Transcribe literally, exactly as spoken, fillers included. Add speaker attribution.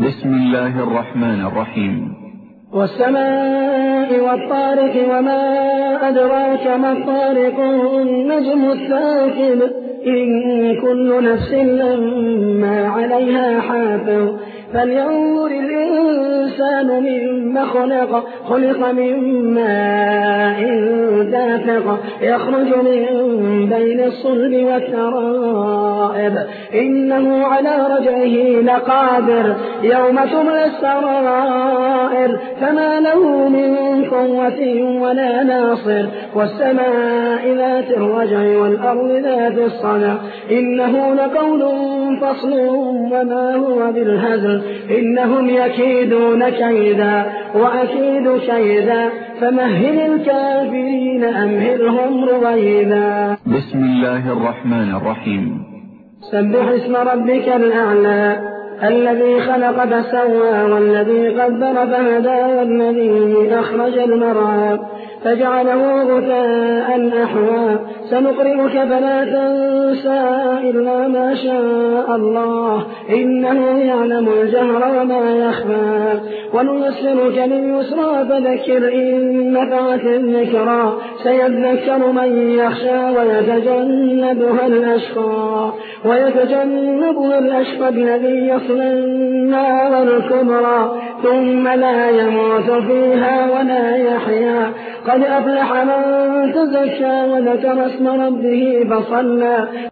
Speaker 1: بسم الله الرحمن الرحيم.
Speaker 2: والسماء والطارق وما أدراك ما الطارق النجم الثاقب إن كل نفس لما عليها حافظ فلينظر الإنسان مما خلق خلق من ماء دافق يخرج من بين الصلب والترائب إنه على رجعه لقادر يوم تبلى السرائر فما له من قوة ولا ناصر والسماء ذات الرجع والأرض ذات الصدع إنه لقول فصل وما هو بالهزل إنهم يكيدون كيدا وأكيد كيدا فمهل الكافرين أمهلهم رويدا.
Speaker 1: بسم الله الرحمن الرحيم.
Speaker 2: سبح اسم ربك الأعلى الذي خلق فسوى والذي قدر فهدى والذي أخرج المرعى فجعله غثاء أحوى سنقرئك فلا تنسى إلا ما شاء الله إنه يعلم الجهر وما يخفى ونيسرك لليسرى فذكر إن نفعت الذكرى سيذكر من يخشى ويتجنبها الأشقى ويتجنبها الأشقى الذي يصلى النار الكبرى ثم لا يموت فيها ولا يحيا قد أفلح من تزكى وذكر اسم ربه فصلى